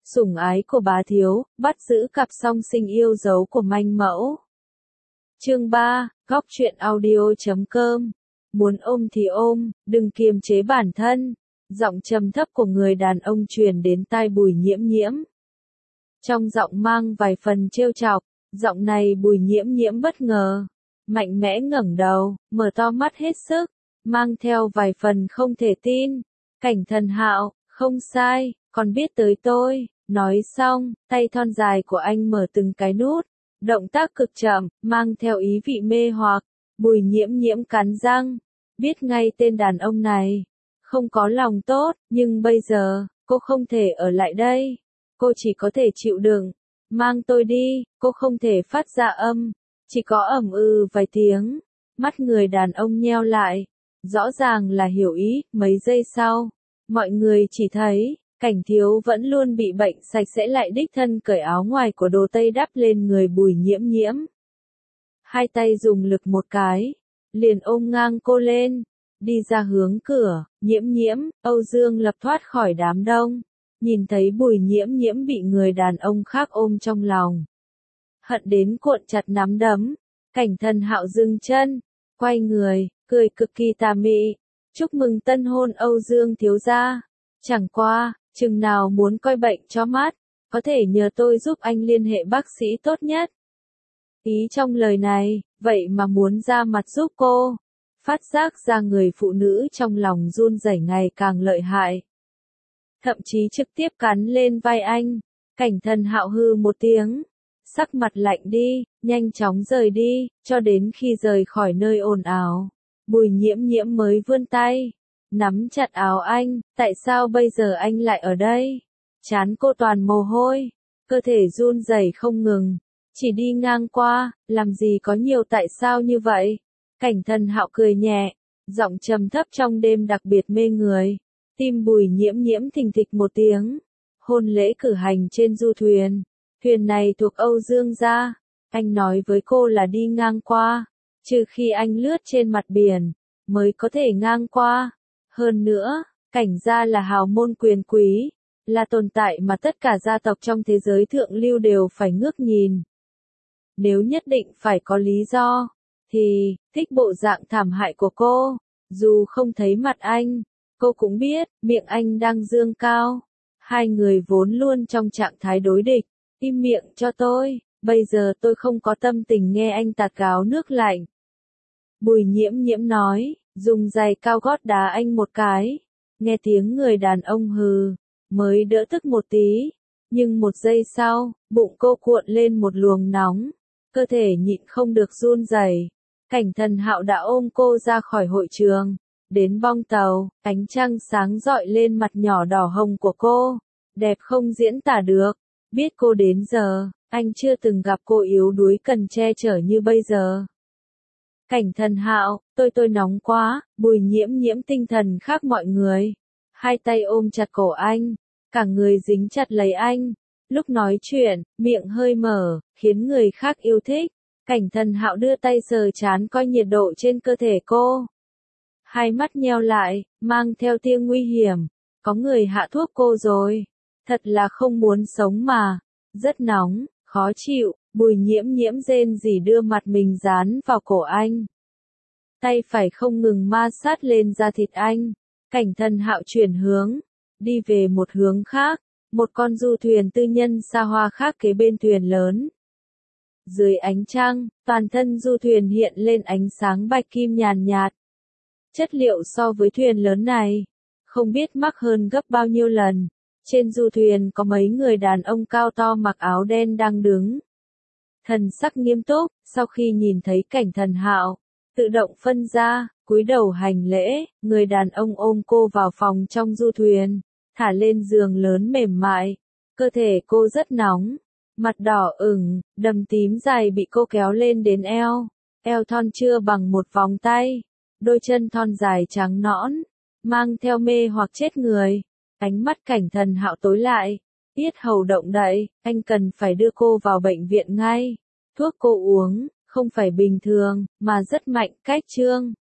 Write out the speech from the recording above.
sủng ái của bá thiếu, bắt giữ cặp song sinh yêu dấu của manh mẫu. Chương 3, góc truyện audio.com. Muốn ôm thì ôm, đừng kiềm chế bản thân. Giọng trầm thấp của người đàn ông truyền đến tai Bùi Nhiễm Nhiễm. Trong giọng mang vài phần trêu chọc, giọng này Bùi Nhiễm Nhiễm bất ngờ, mạnh mẽ ngẩng đầu, mở to mắt hết sức, mang theo vài phần không thể tin. Cảnh Thần Hạo, không sai, còn biết tới tôi. Nói xong, tay thon dài của anh mở từng cái nút, động tác cực chậm, mang theo ý vị mê hoặc. Bùi Nhiễm Nhiễm cắn răng, biết ngay tên đàn ông này không có lòng tốt, nhưng bây giờ, cô không thể ở lại đây. Cô chỉ có thể chịu đựng. Mang tôi đi, cô không thể phát ra âm, chỉ có ầm vài tiếng. Mắt người đàn ông nheo lại, rõ ràng là hiểu ý. Mấy giây sau, mọi người chỉ thấy Cảnh Thiếu vẫn luôn bị bệnh sạch sẽ lại đích thân cởi áo ngoài của đồ tây đắp lên người Bùi Nhiễm Nhiễm. Hai tay dùng lực một cái, liền ôm ngang cô lên, đi ra hướng cửa. Nhiễm Nhiễm, Âu Dương Lập thoát khỏi đám đông, nhìn thấy Bùi Nhiễm Nhiễm bị người đàn ông khác ôm trong lòng, hận đến cuộn chặt nắm đấm. Cảnh Thần Hạo dừng chân, quay người, cười cực kỳ tà mị. Chúc mừng tân hôn Âu Dương thiếu gia. Chẳng qua, chừng nào muốn coi bệnh cho mắt, có thể nhờ tôi giúp anh liên hệ bác sĩ tốt nhất. Ý trong lời này, vậy mà muốn ra mặt giúp cô. Phát giác ra người phụ nữ trong lòng run rẩy ngày càng lợi hại, thậm chí trực tiếp cắn lên vai anh. Cảnh Thần Hạo hừ một tiếng, sắc mặt lạnh đi, nhanh chóng rời đi. Cho đến khi rời khỏi nơi ồn ào, Bùi Nhiễm Nhiễm mới vươn tay, nắm chặt áo anh. Tại sao bây giờ anh lại ở đây? Trán cô toàn mồ hôi, cơ thể run rẩy không ngừng. Chỉ đi ngang qua, làm gì có nhiều tại sao như vậy? Cảnh Thần Hạo cười nhẹ, giọng trầm thấp trong đêm đặc biệt mê người. Tim Bùi Nhiễm Nhiễm thình thịch một tiếng. Hôn lễ cử hành trên du thuyền. Thuyền này thuộc Âu Dương gia. Anh nói với cô là đi ngang qua, trừ khi anh lướt trên mặt biển, mới có thể ngang qua. Hơn nữa, Cảnh gia là hào môn quyền quý, là tồn tại mà tất cả gia tộc trong thế giới thượng lưu đều phải ngước nhìn. Nếu nhất định phải có lý do, thì, thích bộ dạng thảm hại của cô. Dù không thấy mặt anh, cô cũng biết, miệng anh đang dương cao. Hai người vốn luôn trong trạng thái đối địch. Im miệng cho tôi, bây giờ tôi không có tâm tình nghe anh tạt gáo nước lạnh. Bùi Nhiễm Nhiễm nói, dùng giày cao gót đá anh một cái. Nghe tiếng người đàn ông hừ, mới đỡ tức một tí. Nhưng một giây sau, bụng cô cuộn lên một luồng nóng, cơ thể nhịn không được run rẩy. Cảnh Thần Hạo đã ôm cô ra khỏi hội trường, đến bong tàu. Ánh trăng sáng rọi lên mặt nhỏ đỏ hồng của cô, đẹp không diễn tả được. Biết cô đến giờ, anh chưa từng gặp cô yếu đuối cần che chở như bây giờ. Cảnh Thần Hạo, tôi nóng quá. Bùi Nhiễm Nhiễm tinh thần khác mọi người, hai tay ôm chặt cổ anh, cả người dính chặt lấy anh. Lúc nói chuyện, miệng hơi mở, khiến người khác yêu thích. Cảnh Thần Hạo đưa tay sờ trán coi nhiệt độ trên cơ thể cô. Hai mắt nheo lại, mang theo tia nguy hiểm. Có người hạ thuốc cô rồi. Thật là không muốn sống mà. Rất nóng, khó chịu. Bùi Nhiễm Nhiễm rên rỉ đưa mặt mình dán vào cổ anh. Tay phải không ngừng ma sát lên da thịt anh. Cảnh Thần Hạo chuyển hướng, đi về một hướng khác. Một con du thuyền tư nhân xa hoa khác kế bên thuyền lớn. Dưới ánh trăng, toàn thân du thuyền hiện lên ánh sáng bạch kim nhàn nhạt. Chất liệu so với thuyền lớn này, không biết mắc hơn gấp bao nhiêu lần. Trên du thuyền có mấy người đàn ông cao to mặc áo đen đang đứng. Thần sắc nghiêm túc, sau khi nhìn thấy Cảnh Thần Hạo, tự động phân ra, cúi đầu hành lễ. Người đàn ông ôm cô vào phòng trong du thuyền, thả lên giường lớn mềm mại. Cơ thể cô rất nóng, mặt đỏ ửng, đầm tím dài bị cô kéo lên đến eo. Eo thon chưa bằng một vòng tay, đôi chân thon dài trắng nõn, mang theo mê hoặc chết người. Ánh mắt Cảnh Thần Hạo tối lại, yết hầu động đậy. Anh cần phải đưa cô vào bệnh viện ngay. Thuốc cô uống, không phải bình thường, mà rất mạnh. Cách chương